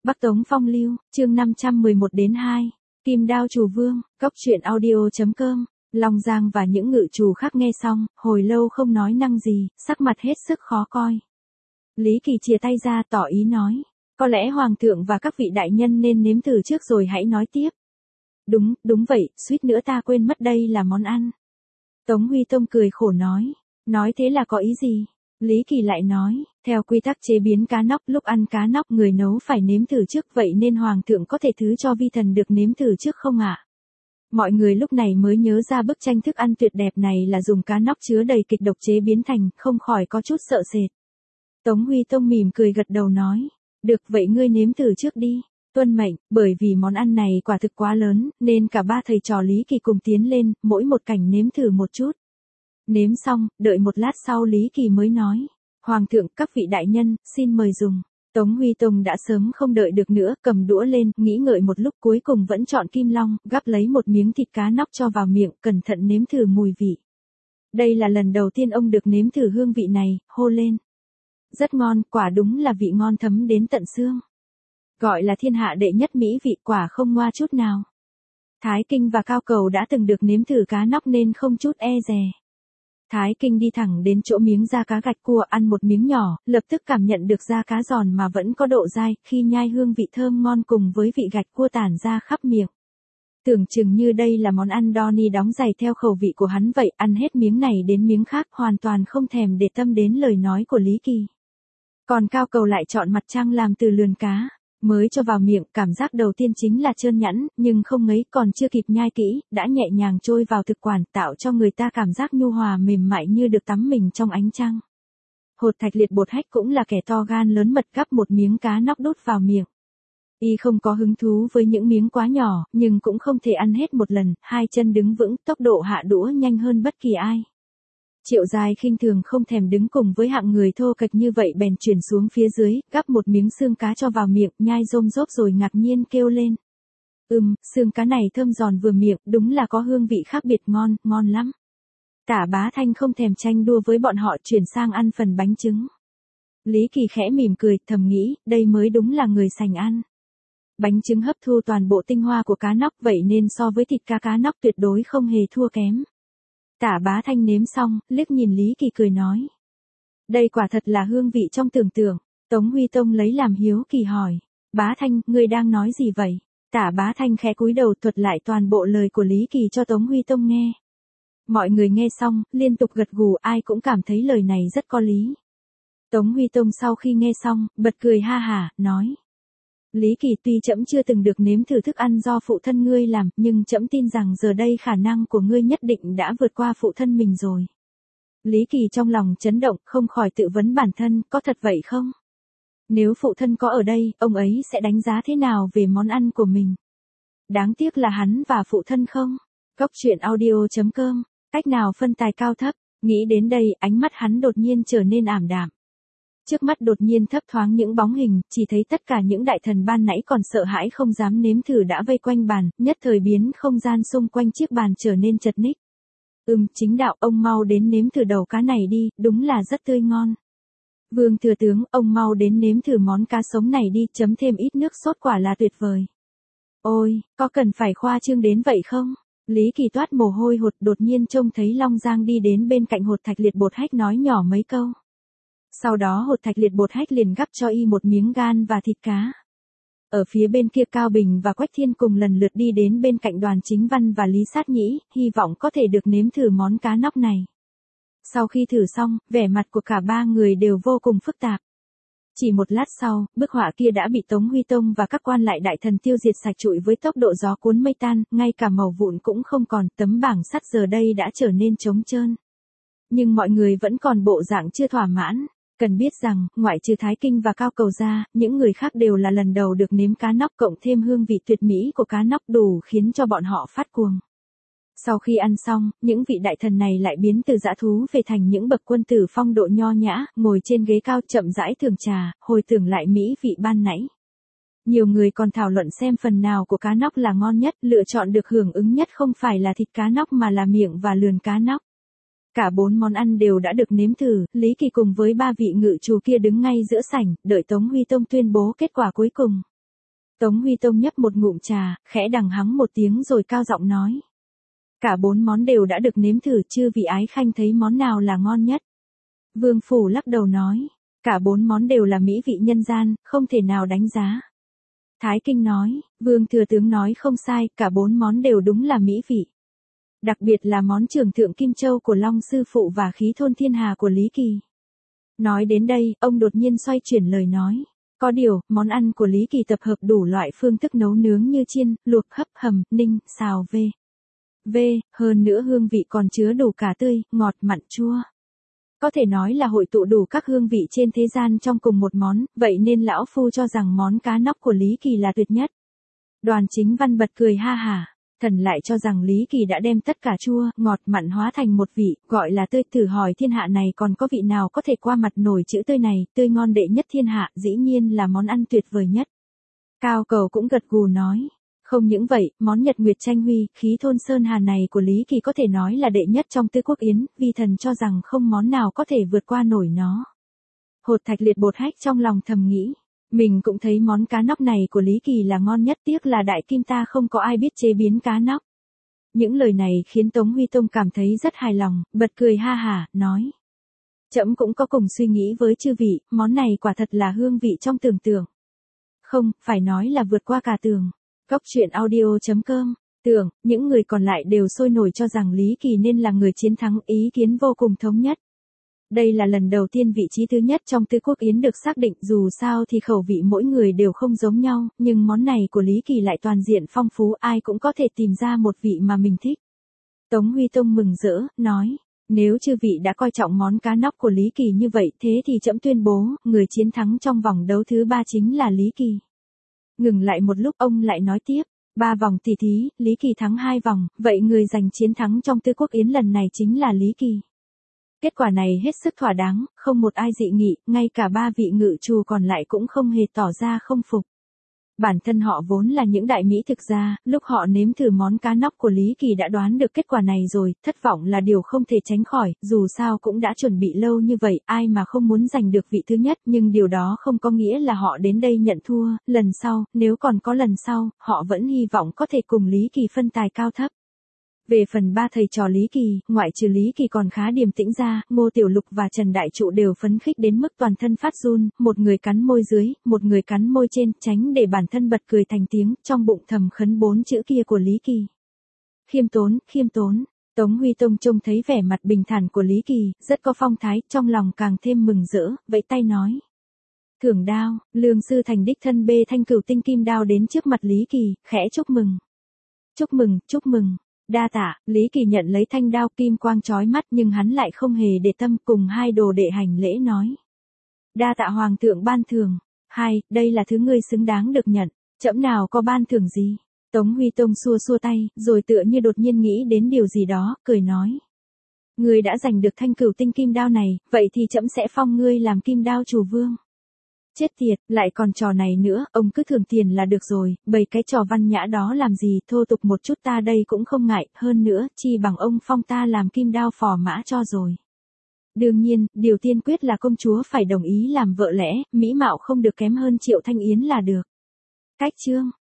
Bắc Tống Phong Lưu, chương 511-2, Kim Đao Trù Vương, Cốc truyện audio.com. Long Giang và những ngự trù khác nghe xong, hồi lâu không nói năng gì, sắc mặt hết sức khó coi. Lý Kỳ chìa tay ra tỏ ý nói, có lẽ Hoàng thượng và các vị đại nhân nên nếm thử trước rồi hãy nói tiếp. Đúng vậy, suýt nữa ta quên mất đây là món ăn. Tống Huy Tông cười khổ nói thế là có ý gì? Lý Kỳ lại nói, theo quy tắc chế biến cá nóc, lúc ăn cá nóc người nấu phải nếm thử trước, vậy nên Hoàng thượng có thể thứ cho vi thần được nếm thử trước không ạ? Mọi người lúc này mới nhớ ra bức tranh thức ăn tuyệt đẹp này là dùng cá nóc chứa đầy kịch độc chế biến thành, không khỏi có chút sợ sệt. Tống Huy Tông mỉm cười gật đầu nói, được vậy ngươi nếm thử trước đi. Tuân mệnh, bởi vì món ăn này quả thực quá lớn, nên cả ba thầy trò Lý Kỳ cùng tiến lên, mỗi một cảnh nếm thử một chút. Nếm xong, đợi một lát sau Lý Kỳ mới nói, Hoàng thượng, các vị đại nhân, xin mời dùng. Tống Huy Tông đã sớm không đợi được nữa, cầm đũa lên, nghĩ ngợi một lúc cuối cùng vẫn chọn kim long, gắp lấy một miếng thịt cá nóc cho vào miệng, cẩn thận nếm thử mùi vị. Đây là lần đầu tiên ông được nếm thử hương vị này, hô lên. Rất ngon, quả đúng là vị ngon thấm đến tận xương. Gọi là thiên hạ đệ nhất mỹ vị, quả không ngoa chút nào. Thái Kinh và Cao Cầu đã từng được nếm thử cá nóc nên không chút e dè. Thái Kinh đi thẳng đến chỗ miếng da cá gạch cua, ăn một miếng nhỏ, lập tức cảm nhận được da cá giòn mà vẫn có độ dai, khi nhai hương vị thơm ngon cùng với vị gạch cua tản ra khắp miệng. Tưởng chừng như đây là món ăn Donnie đóng giày theo khẩu vị của hắn vậy, ăn hết miếng này đến miếng khác hoàn toàn không thèm để tâm đến lời nói của Lý Kỳ. Còn Cao Cầu lại chọn mặt trăng làm từ lườn cá. Mới cho vào miệng, cảm giác đầu tiên chính là trơn nhẵn, nhưng không ngấy, còn chưa kịp nhai kỹ, đã nhẹ nhàng trôi vào thực quản, tạo cho người ta cảm giác nhu hòa mềm mại như được tắm mình trong ánh trăng. Hột Thạch Liệt Bột Hách cũng là kẻ to gan lớn mật, gắp một miếng cá nóc đút vào miệng. Y không có hứng thú với những miếng quá nhỏ, nhưng cũng không thể ăn hết một lần, hai chân đứng vững, tốc độ hạ đũa nhanh hơn bất kỳ ai. Triệu Giai khinh thường không thèm đứng cùng với hạng người thô kệch như vậy, bèn chuyển xuống phía dưới, gắp một miếng xương cá cho vào miệng, nhai rôm rốp rồi ngạc nhiên kêu lên. Xương cá này thơm giòn vừa miệng, đúng là có hương vị khác biệt, ngon lắm. Tả Bá Thanh không thèm tranh đua với bọn họ, chuyển sang ăn phần bánh trứng. Lý Kỳ khẽ mỉm cười, thầm nghĩ, đây mới đúng là người sành ăn. Bánh trứng hấp thu toàn bộ tinh hoa của cá nóc, vậy nên so với thịt cá nóc tuyệt đối không hề thua kém. Tả Bá Thanh nếm xong, liếc nhìn Lý Kỳ cười nói. Đây quả thật là hương vị trong tưởng tượng. Tống Huy Tông lấy làm hiếu kỳ hỏi. Bá Thanh, ngươi đang nói gì vậy? Tả Bá Thanh khẽ cúi đầu thuật lại toàn bộ lời của Lý Kỳ cho Tống Huy Tông nghe. Mọi người nghe xong, liên tục gật gù, ai cũng cảm thấy lời này rất có lý. Tống Huy Tông sau khi nghe xong, bật cười ha hả, nói. Lý Kỳ, tuy trẫm chưa từng được nếm thử thức ăn do phụ thân ngươi làm, nhưng trẫm tin rằng giờ đây khả năng của ngươi nhất định đã vượt qua phụ thân mình rồi. Lý Kỳ trong lòng chấn động, không khỏi tự vấn bản thân, có thật vậy không? Nếu phụ thân có ở đây, ông ấy sẽ đánh giá thế nào về món ăn của mình? Đáng tiếc là hắn và phụ thân không. Cốc truyện audio.com, cách nào phân tài cao thấp, nghĩ đến đây, ánh mắt hắn đột nhiên trở nên ảm đạm. Trước mắt đột nhiên thấp thoáng những bóng hình, chỉ thấy tất cả những đại thần ban nãy còn sợ hãi không dám nếm thử đã vây quanh bàn, nhất thời biến không gian xung quanh chiếc bàn trở nên chật ních. Chính đạo, ông mau đến nếm thử đầu cá này đi, đúng là rất tươi ngon. Vương thừa tướng, ông mau đến nếm thử món cá sống này đi, chấm thêm ít nước sốt, quả là tuyệt vời. Ôi, có cần phải khoa trương đến vậy không? Lý Kỳ toát mồ hôi hột, đột nhiên trông thấy Long Giang đi đến bên cạnh Hột Thạch Liệt Bột Hách nói nhỏ mấy câu. Sau đó Hột Thạch Liệt Bột Hách liền gắp cho y một miếng gan và thịt cá. Ở phía bên kia Cao Bình và Quách Thiên cùng lần lượt đi đến bên cạnh Đoàn Chính Văn và Lý Sát Nhĩ, hy vọng có thể được nếm thử món cá nóc này. Sau khi thử xong, vẻ mặt của cả ba người đều vô cùng phức tạp. Chỉ một lát sau, bức họa kia đã bị Tống Huy Tông và các quan lại đại thần tiêu diệt sạch trụi với tốc độ gió cuốn mây tan, ngay cả màu vụn cũng không còn, tấm bảng sắt giờ đây đã trở nên trống trơn. Nhưng mọi người vẫn còn bộ dạng chưa thỏa mãn. Cần biết rằng, ngoại trừ Thái Kinh và Cao Cầu ra, những người khác đều là lần đầu được nếm cá nóc, cộng thêm hương vị tuyệt mỹ của cá nóc đủ khiến cho bọn họ phát cuồng. Sau khi ăn xong, những vị đại thần này lại biến từ dã thú về thành những bậc quân tử phong độ nho nhã, ngồi trên ghế cao chậm rãi thưởng trà, hồi tưởng lại mỹ vị ban nãy. Nhiều người còn thảo luận xem phần nào của cá nóc là ngon nhất, lựa chọn được hưởng ứng nhất không phải là thịt cá nóc mà là miệng và lườn cá nóc. Cả 4 món ăn đều đã được nếm thử, Lý Kỳ cùng với 3 vị ngự trù kia đứng ngay giữa sảnh, đợi Tống Huy Tông tuyên bố kết quả cuối cùng. Tống Huy Tông nhấp một ngụm trà, khẽ đằng hắng một tiếng rồi cao giọng nói. Cả 4 món đều đã được nếm thử, chư vị ái khanh thấy món nào là ngon nhất? Vương Phủ lắc đầu nói. Cả 4 món đều là mỹ vị nhân gian, không thể nào đánh giá. Thái Kinh nói, Vương Thừa Tướng nói không sai, cả 4 món đều đúng là mỹ vị. Đặc biệt là món Trường Thượng Kim Châu của Long Sư Phụ và Khí Thôn Thiên Hà của Lý Kỳ. Nói đến đây, ông đột nhiên xoay chuyển lời nói. Có điều, món ăn của Lý Kỳ tập hợp đủ loại phương thức nấu nướng như chiên, luộc, hấp, hầm, ninh, xào, hơn nữa hương vị còn chứa đủ cả tươi, ngọt, mặn, chua. Có thể nói là hội tụ đủ các hương vị trên thế gian trong cùng một món, vậy nên lão phu cho rằng món cá nóc của Lý Kỳ là tuyệt nhất. Đoàn Chính Văn bật cười ha hả, thần lại cho rằng Lý Kỳ đã đem tất cả chua, ngọt, mặn hóa thành một vị, gọi là tươi. Thử hỏi thiên hạ này còn có vị nào có thể qua mặt nổi chữ tươi này, tươi ngon đệ nhất thiên hạ, dĩ nhiên là món ăn tuyệt vời nhất. Cao Cầu cũng gật gù nói. Không những vậy, món Nhật Nguyệt Tranh Huy, Khí Thôn Sơn Hà này của Lý Kỳ có thể nói là đệ nhất trong Tứ Quốc Yến, vi thần cho rằng không món nào có thể vượt qua nổi nó. Hột Thạch Liệt bột hách trong lòng thầm nghĩ, mình cũng thấy món cá nóc này của Lý Kỳ là ngon nhất, tiếc là đại kim ta không có ai biết chế biến cá nóc. Những lời này khiến Tống Huy Tông cảm thấy rất hài lòng, bật cười ha hả, nói. Trẫm cũng có cùng suy nghĩ với chư vị, món này quả thật là hương vị trong tưởng tượng. Không, phải nói là vượt qua cả tưởng. Góc truyện audio.com, tưởng, những người còn lại đều sôi nổi cho rằng Lý Kỳ nên là người chiến thắng, ý kiến vô cùng thống nhất. Đây là lần đầu tiên vị trí thứ nhất trong Tứ Quốc Yến được xác định, dù sao thì khẩu vị mỗi người đều không giống nhau, nhưng món này của Lý Kỳ lại toàn diện phong phú, ai cũng có thể tìm ra một vị mà mình thích. Tống Huy Tông mừng rỡ, nói, nếu chư vị đã coi trọng món cá nóc của Lý Kỳ như vậy, thế thì trẫm tuyên bố, người chiến thắng trong vòng đấu thứ 3 chính là Lý Kỳ. Ngừng lại một lúc ông lại nói tiếp, 3 vòng tỷ thí, Lý Kỳ thắng 2 vòng, vậy người giành chiến thắng trong Tứ Quốc Yến lần này chính là Lý Kỳ. Kết quả này hết sức thỏa đáng, không một ai dị nghị, ngay cả 3 vị ngự trù còn lại cũng không hề tỏ ra không phục. Bản thân họ vốn là những đại mỹ thực gia, lúc họ nếm thử món cá nóc của Lý Kỳ đã đoán được kết quả này rồi, thất vọng là điều không thể tránh khỏi, dù sao cũng đã chuẩn bị lâu như vậy, ai mà không muốn giành được vị thứ nhất, nhưng điều đó không có nghĩa là họ đến đây nhận thua, lần sau, nếu còn có lần sau, họ vẫn hy vọng có thể cùng Lý Kỳ phân tài cao thấp. Về phần 3 thầy trò Lý Kỳ, ngoại trừ Lý Kỳ còn khá điềm tĩnh ra, Ngô Tiểu Lục và Trần Đại Trụ đều phấn khích đến mức toàn thân phát run, một người cắn môi dưới, một người cắn môi trên, tránh để bản thân bật cười thành tiếng, trong bụng thầm khấn 4 chữ kia của Lý Kỳ. Khiêm tốn, khiêm tốn. Tống Huy Tông trông thấy vẻ mặt bình thản của Lý Kỳ, rất có phong thái, trong lòng càng thêm mừng rỡ, vẫy tay nói. Thưởng đao, Lương Sư Thành đích thân bê thanh cửu tinh kim đao đến trước mặt Lý Kỳ, khẽ chúc mừng. Chúc mừng, chúc mừng. Đa tạ, Lý Kỳ nhận lấy thanh đao, kim quang chói mắt, nhưng hắn lại không hề để tâm, cùng 2 đồ đệ hành lễ nói. Đa tạ hoàng thượng ban thưởng. Đây là thứ ngươi xứng đáng được nhận, trẫm nào có ban thưởng gì. Tống Huy Tông xua xua tay, rồi tựa như đột nhiên nghĩ đến điều gì đó, cười nói. Ngươi đã giành được thanh cửu tinh kim đao này, vậy thì trẫm sẽ phong ngươi làm kim đao chủ vương. Chết tiệt, lại còn trò này nữa, ông cứ thưởng tiền là được rồi, bày cái trò văn nhã đó làm gì, thô tục một chút ta đây cũng không ngại, hơn nữa, chi bằng ông phong ta làm kim đao phò mã cho rồi. Đương nhiên, điều tiên quyết là công chúa phải đồng ý làm vợ lẽ, mỹ mạo không được kém hơn Triệu Thanh Yến là được. Cách chương